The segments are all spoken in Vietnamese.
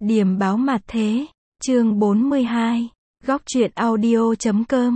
Điềm báo mặt thế, chương 42, góc truyện audio.com.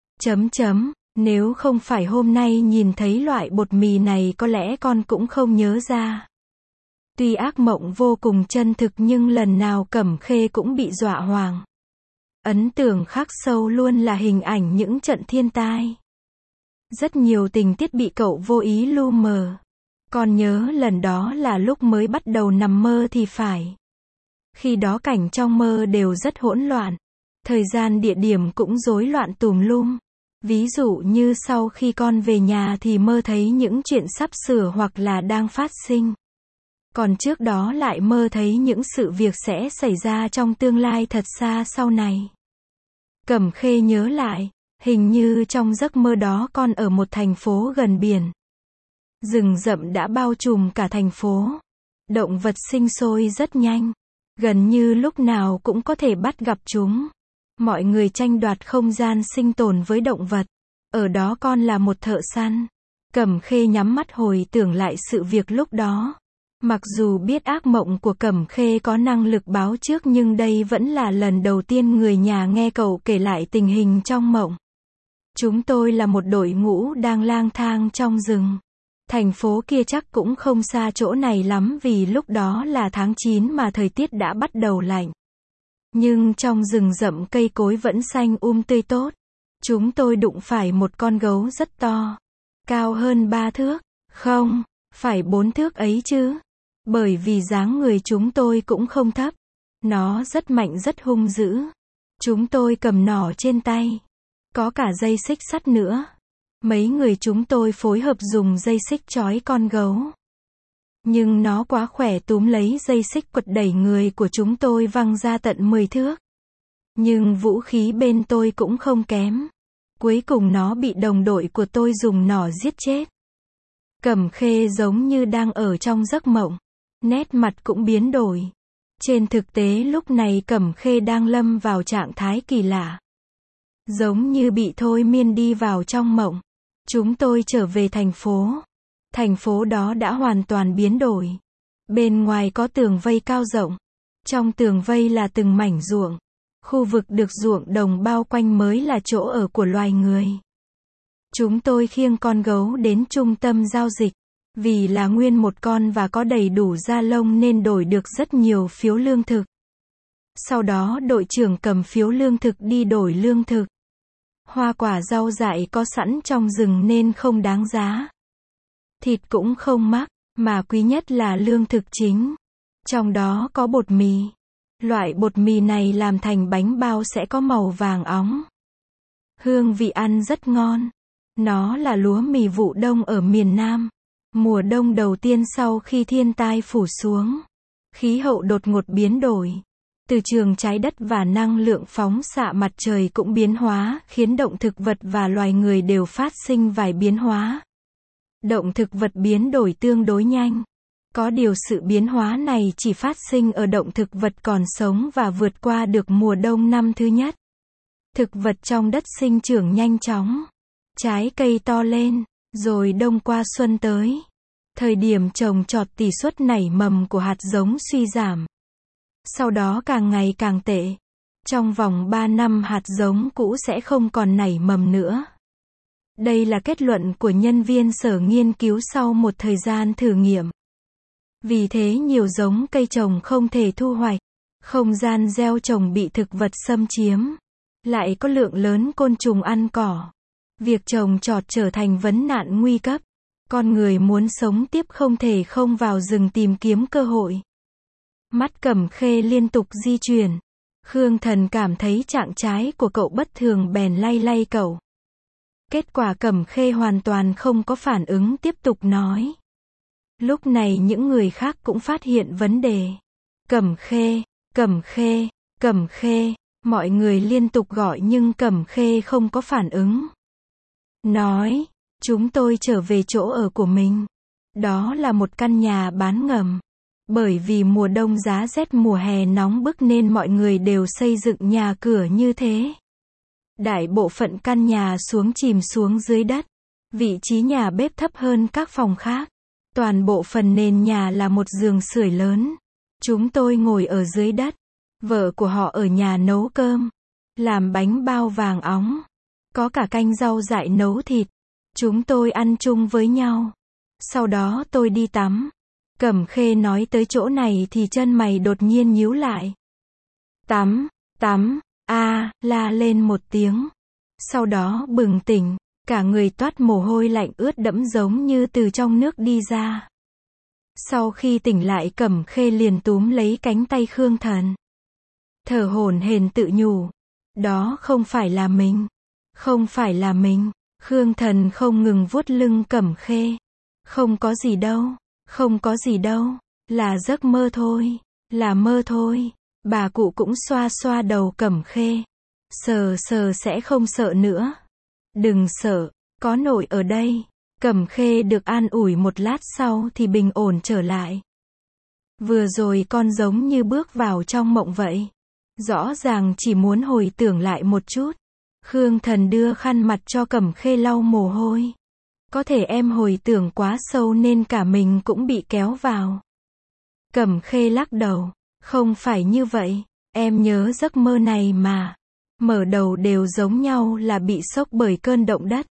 Nếu không phải hôm nay nhìn thấy loại bột mì này có lẽ con cũng không nhớ ra. Tuy ác mộng vô cùng chân thực nhưng lần nào Cẩm Khê cũng bị dọa hoảng. Ấn tượng khắc sâu luôn là hình ảnh những trận thiên tai. Rất nhiều tình tiết bị cậu vô ý lu mờ. Con nhớ lần đó là lúc mới bắt đầu nằm mơ thì phải. Khi đó cảnh trong mơ đều rất hỗn loạn. Thời gian địa điểm cũng rối loạn tùm lum. Ví dụ như sau khi con về nhà thì mơ thấy những chuyện sắp sửa hoặc là đang phát sinh. Còn trước đó lại mơ thấy những sự việc sẽ xảy ra trong tương lai thật xa sau này. Cẩm Khê nhớ lại, hình như trong giấc mơ đó con ở một thành phố gần biển. Rừng rậm đã bao trùm cả thành phố. Động vật sinh sôi rất nhanh. Gần như lúc nào cũng có thể bắt gặp chúng. Mọi người tranh đoạt không gian sinh tồn với động vật. Ở đó con là một thợ săn. Cẩm Khê nhắm mắt hồi tưởng lại sự việc lúc đó. Mặc dù biết ác mộng của Cẩm Khê có năng lực báo trước nhưng đây vẫn là lần đầu tiên người nhà nghe cậu kể lại tình hình trong mộng. Chúng tôi là một đội ngũ đang lang thang trong rừng. Thành phố kia chắc cũng không xa chỗ này lắm vì lúc đó là tháng 9 mà thời tiết đã bắt đầu lạnh. Nhưng trong rừng rậm cây cối vẫn xanh tươi tốt. Chúng tôi đụng phải một con gấu rất to. Cao hơn 3 thước. Không, phải 4 thước ấy chứ. Bởi vì dáng người chúng tôi cũng không thấp. Nó rất mạnh rất hung dữ. Chúng tôi cầm nỏ trên tay. Có cả dây xích sắt nữa. Mấy người chúng tôi phối hợp dùng dây xích trói con gấu. Nhưng nó quá khỏe túm lấy dây xích quật đẩy người của chúng tôi văng ra tận 10 thước. Nhưng vũ khí bên tôi cũng không kém. Cuối cùng nó bị đồng đội của tôi dùng nỏ giết chết. Cẩm Khê giống như đang ở trong giấc mộng. Nét mặt cũng biến đổi. Trên thực tế lúc này Cẩm Khê đang lâm vào trạng thái kỳ lạ. Giống như bị thôi miên đi vào trong mộng. Chúng tôi trở về thành phố. Thành phố đó đã hoàn toàn biến đổi. Bên ngoài có tường vây cao rộng. Trong tường vây là từng mảnh ruộng. Khu vực được ruộng đồng bao quanh mới là chỗ ở của loài người. Chúng tôi khiêng con gấu đến trung tâm giao dịch. Vì là nguyên một con và có đầy đủ da lông nên đổi được rất nhiều phiếu lương thực. Sau đó đội trưởng cầm phiếu lương thực đi đổi lương thực. Hoa quả rau dại có sẵn trong rừng nên không đáng giá. Thịt cũng không mắc, mà quý nhất là lương thực chính. Trong đó có bột mì. Loại bột mì này làm thành bánh bao sẽ có màu vàng óng. Hương vị ăn rất ngon. Nó là lúa mì vụ đông ở miền Nam. Mùa đông đầu tiên sau khi thiên tai phủ xuống. Khí hậu đột ngột biến đổi. Từ trường trái đất và năng lượng phóng xạ mặt trời cũng biến hóa, khiến động thực vật và loài người đều phát sinh vài biến hóa. Động thực vật biến đổi tương đối nhanh. Có điều sự biến hóa này chỉ phát sinh ở động thực vật còn sống và vượt qua được mùa đông năm thứ nhất. Thực vật trong đất sinh trưởng nhanh chóng. Trái cây to lên, rồi đông qua xuân tới. Thời điểm trồng trọt tỷ suất nảy mầm của hạt giống suy giảm. Sau đó càng ngày càng tệ. Trong vòng 3 năm hạt giống cũ sẽ không còn nảy mầm nữa. Đây là kết luận của nhân viên sở nghiên cứu sau một thời gian thử nghiệm. Vì thế nhiều giống cây trồng không thể thu hoạch. Không gian gieo trồng bị thực vật xâm chiếm. Lại có lượng lớn côn trùng ăn cỏ. Việc trồng trọt trở thành vấn nạn nguy cấp. Con người muốn sống tiếp không thể không vào rừng tìm kiếm cơ hội. Mắt Cẩm Khê liên tục di chuyển. Khương Thần cảm thấy trạng trái của cậu bất thường bèn lay lay cậu. Kết quả Cẩm Khê hoàn toàn không có phản ứng tiếp tục nói. Lúc này những người khác cũng phát hiện vấn đề. Cẩm Khê, Cẩm Khê, Cẩm Khê. Mọi người liên tục gọi nhưng Cẩm Khê không có phản ứng. Nói, chúng tôi trở về chỗ ở của mình. Đó là một căn nhà bán ngầm. Bởi vì mùa đông giá rét mùa hè nóng bức nên mọi người đều xây dựng nhà cửa như thế. Đại bộ phận căn nhà chìm xuống dưới đất. Vị trí nhà bếp thấp hơn các phòng khác. Toàn bộ phần nền nhà là một giường sưởi lớn. Chúng tôi ngồi ở dưới đất. Vợ của họ ở nhà nấu cơm, làm bánh bao vàng óng, có cả canh rau dại nấu thịt. Chúng tôi ăn chung với nhau. Sau đó tôi đi tắm. Cẩm Khê nói tới chỗ này thì chân mày đột nhiên nhíu lại. Tắm, la lên một tiếng. Sau đó bừng tỉnh, cả người toát mồ hôi lạnh ướt đẫm giống như từ trong nước đi ra. Sau khi tỉnh lại Cẩm Khê liền túm lấy cánh tay Khương Thần. Thở hổn hển tự nhủ. Đó không phải là mình. Không phải là mình. Khương Thần không ngừng vuốt lưng Cẩm Khê. Không có gì đâu. Không có gì đâu. Là giấc mơ thôi. Là mơ thôi. Bà cụ cũng xoa xoa đầu Cẩm Khê. Sờ sẽ không sợ nữa. Đừng sợ. Có nội ở đây. Cẩm Khê được an ủi một lát sau thì bình ổn trở lại. Vừa rồi con giống như bước vào trong mộng vậy. Rõ ràng chỉ muốn hồi tưởng lại một chút. Khương Thần đưa khăn mặt cho Cẩm Khê lau mồ hôi. Có thể em hồi tưởng quá sâu nên cả mình cũng bị kéo vào. Cẩm Khê lắc đầu. Không phải như vậy. Em nhớ giấc mơ này mà. Mở đầu đều giống nhau là bị sốc bởi cơn động đất.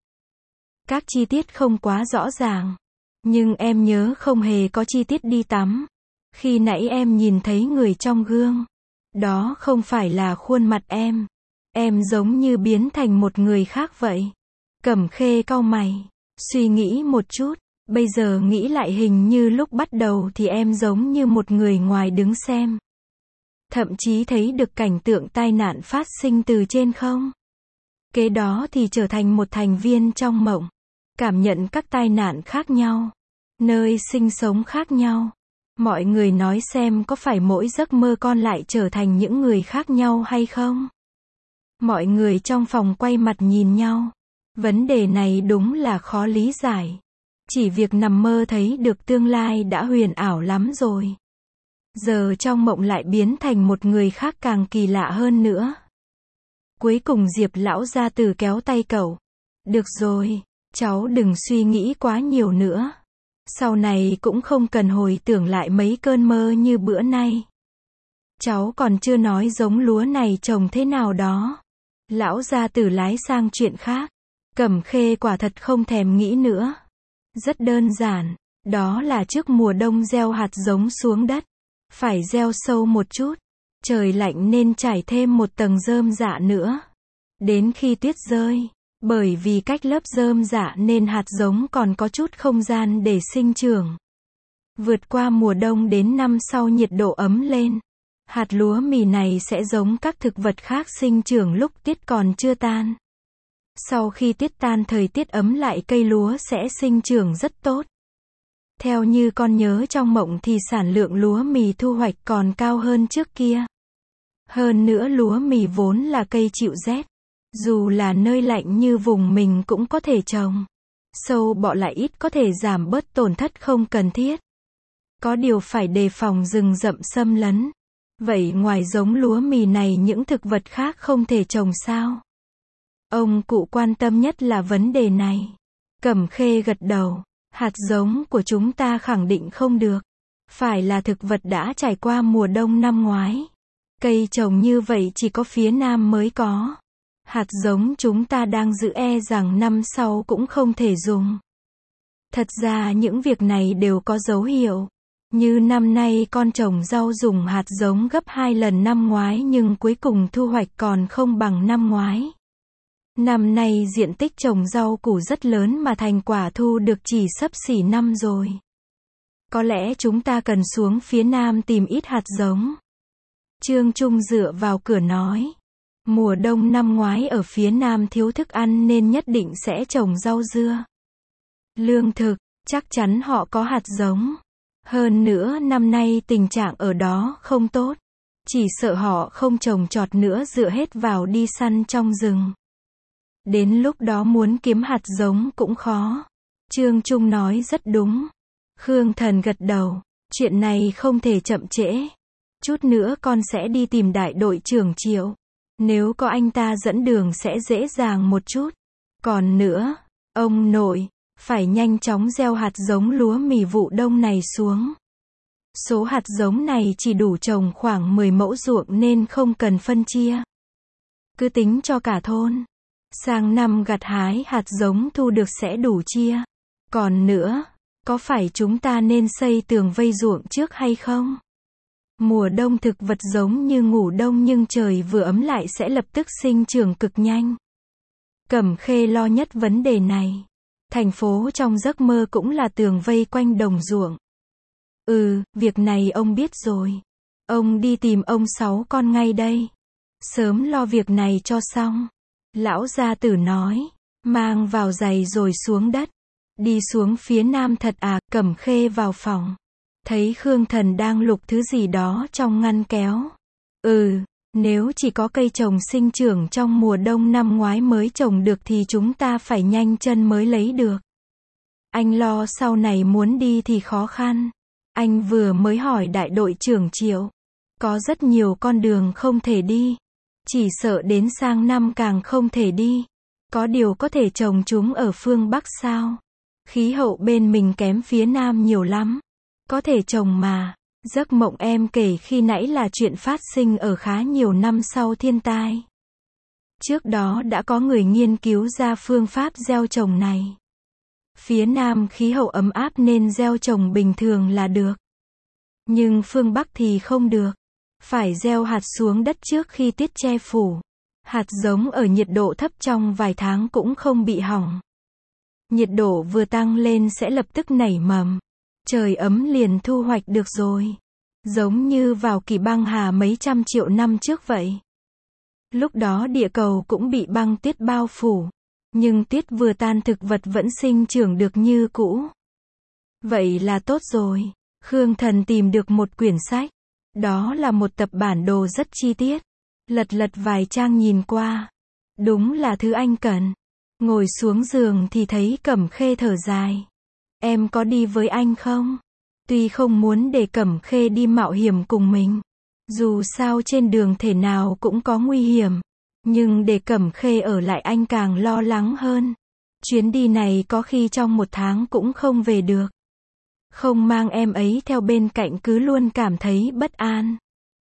Các chi tiết không quá rõ ràng. Nhưng em nhớ không hề có chi tiết đi tắm. Khi nãy em nhìn thấy người trong gương. Đó không phải là khuôn mặt em. Em giống như biến thành một người khác vậy. Cẩm Khê cau mày. Suy nghĩ một chút. Bây giờ nghĩ lại hình như lúc bắt đầu thì em giống như một người ngoài đứng xem. Thậm chí thấy được cảnh tượng tai nạn phát sinh từ trên không. Kế đó thì trở thành một thành viên trong mộng. Cảm nhận các tai nạn khác nhau. Nơi sinh sống khác nhau. Mọi người nói xem có phải mỗi giấc mơ con lại trở thành những người khác nhau hay không? Mọi người trong phòng quay mặt nhìn nhau. Vấn đề này đúng là khó lý giải. Chỉ việc nằm mơ thấy được tương lai đã huyền ảo lắm rồi. Giờ trong mộng lại biến thành một người khác càng kỳ lạ hơn nữa. Cuối cùng Diệp lão gia tử kéo tay cậu. Được rồi, cháu đừng suy nghĩ quá nhiều nữa. Sau này cũng không cần hồi tưởng lại mấy cơn mơ như bữa nay. Cháu còn chưa nói giống lúa này trồng thế nào đó. Lão gia tử lái sang chuyện khác. Cẩm Khê quả thật không thèm nghĩ nữa. Rất đơn giản, đó là trước mùa đông gieo hạt giống xuống đất. Phải gieo sâu một chút. Trời lạnh nên trải thêm một tầng rơm rạ nữa. Đến khi tuyết rơi, bởi vì cách lớp rơm rạ nên hạt giống còn có chút không gian để sinh trưởng. Vượt qua mùa đông đến năm sau nhiệt độ ấm lên. Hạt lúa mì này sẽ giống các thực vật khác sinh trưởng lúc tiết còn chưa tan. Sau khi tiết tan thời tiết ấm lại cây lúa sẽ sinh trưởng rất tốt. Theo như con nhớ trong mộng thì sản lượng lúa mì thu hoạch còn cao hơn trước kia. Hơn nữa lúa mì vốn là cây chịu rét. Dù là nơi lạnh như vùng mình cũng có thể trồng. Sâu bọ lại ít có thể giảm bớt tổn thất không cần thiết. Có điều phải đề phòng rừng rậm xâm lấn. Vậy ngoài giống lúa mì này những thực vật khác không thể trồng sao? Ông cụ quan tâm nhất là vấn đề này. Cẩm Khê gật đầu. Hạt giống của chúng ta khẳng định không được. Phải là thực vật đã trải qua mùa đông năm ngoái. Cây trồng như vậy chỉ có phía Nam mới có. Hạt giống chúng ta đang giữ rằng năm sau cũng không thể dùng. Thật ra những việc này đều có dấu hiệu. Như năm nay con trồng rau dùng hạt giống gấp 2 lần năm ngoái nhưng cuối cùng thu hoạch còn không bằng năm ngoái. Năm nay diện tích trồng rau củ rất lớn mà thành quả thu được chỉ xấp xỉ năm rồi. Có lẽ chúng ta cần xuống phía Nam tìm ít hạt giống. Trương Trung dựa vào cửa nói. Mùa đông năm ngoái ở phía Nam thiếu thức ăn nên nhất định sẽ trồng rau dưa. Lương thực, chắc chắn họ có hạt giống. Hơn nữa năm nay tình trạng ở đó không tốt. Chỉ sợ họ không trồng trọt nữa dựa hết vào đi săn trong rừng. Đến lúc đó muốn kiếm hạt giống cũng khó. Trương Trung nói rất đúng. Khương Thần gật đầu. Chuyện này không thể chậm trễ. Chút nữa con sẽ đi tìm đại đội trưởng Triệu. Nếu có anh ta dẫn đường sẽ dễ dàng một chút. Còn nữa, ông nội, phải nhanh chóng gieo hạt giống lúa mì vụ đông này xuống. Số hạt giống này chỉ đủ trồng khoảng 10 mẫu ruộng nên không cần phân chia. Cứ tính cho cả thôn. Sang năm gặt hái hạt giống thu được sẽ đủ chia. Còn nữa, có phải chúng ta nên xây tường vây ruộng trước hay không? Mùa đông thực vật giống như ngủ đông nhưng trời vừa ấm lại sẽ lập tức sinh trưởng cực nhanh. Cẩm Khê lo nhất vấn đề này. Thành phố trong giấc mơ cũng là tường vây quanh đồng ruộng. Việc này ông biết rồi. Ông đi tìm ông Sáu con ngay đây. Sớm lo việc này cho xong. Lão gia tử nói. Mang vào giày rồi xuống đất. Đi xuống phía nam thật à, Cẩm Khê vào phòng. Thấy Khương Thần đang lục thứ gì đó trong ngăn kéo. Nếu chỉ có cây trồng sinh trưởng trong mùa đông năm ngoái mới trồng được thì chúng ta phải nhanh chân mới lấy được. Anh lo sau này muốn đi thì khó khăn. Anh vừa mới hỏi đại đội trưởng Triệu. Có rất nhiều con đường không thể đi. Chỉ sợ đến sang năm càng không thể đi. Có điều có thể trồng chúng ở phương Bắc sao? Khí hậu bên mình kém phía Nam nhiều lắm. Có thể trồng mà. Giấc mộng em kể khi nãy là chuyện phát sinh ở khá nhiều năm sau thiên tai. Trước đó đã có người nghiên cứu ra phương pháp gieo trồng này. Phía Nam khí hậu ấm áp nên gieo trồng bình thường là được. Nhưng phương Bắc thì không được. Phải gieo hạt xuống đất trước khi tiết che phủ. Hạt giống ở nhiệt độ thấp trong vài tháng cũng không bị hỏng. Nhiệt độ vừa tăng lên sẽ lập tức nảy mầm. Trời ấm liền thu hoạch được rồi. Giống như vào kỳ băng hà mấy trăm triệu năm trước vậy. Lúc đó địa cầu cũng bị băng tuyết bao phủ. Nhưng tuyết vừa tan thực vật vẫn sinh trưởng được như cũ. Vậy là tốt rồi. Khương Thần tìm được một quyển sách. Đó là một tập bản đồ rất chi tiết. Lật vài trang nhìn qua. Đúng là thứ anh cần. Ngồi xuống giường thì thấy Cẩm Khê thở dài. Em có đi với anh không? Tuy không muốn để Cẩm Khê đi mạo hiểm cùng mình. Dù sao trên đường thể nào cũng có nguy hiểm. Nhưng để Cẩm Khê ở lại anh càng lo lắng hơn. Chuyến đi này có khi trong 1 tháng cũng không về được. Không mang em ấy theo bên cạnh cứ luôn cảm thấy bất an.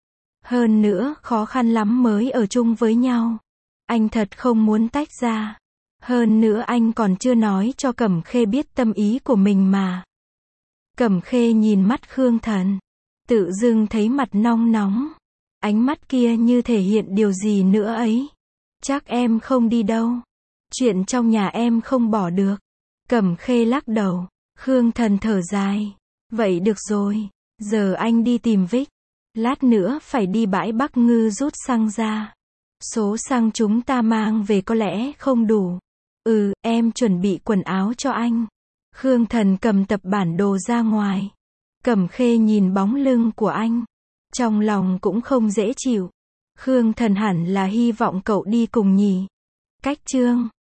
Hơn nữa, khó khăn lắm mới ở chung với nhau. Anh thật không muốn tách ra. Hơn nữa anh còn chưa nói cho Cẩm Khê biết tâm ý của mình mà. Cẩm Khê nhìn mắt Khương Thần. Tự dưng thấy mặt nong nóng. Ánh mắt kia như thể hiện điều gì nữa ấy. Chắc em không đi đâu. Chuyện trong nhà em không bỏ được. Cẩm Khê lắc đầu. Khương Thần thở dài. Vậy được rồi. Giờ anh đi tìm Vic. Lát nữa phải đi bãi Bắc Ngư rút xăng ra. Số xăng chúng ta mang về có lẽ không đủ. Em chuẩn bị quần áo cho anh. Khương Thần cầm tập bản đồ ra ngoài. Cẩm Khê nhìn bóng lưng của anh. Trong lòng cũng không dễ chịu. Khương Thần hẳn là hy vọng cậu đi cùng nhỉ. Cách chương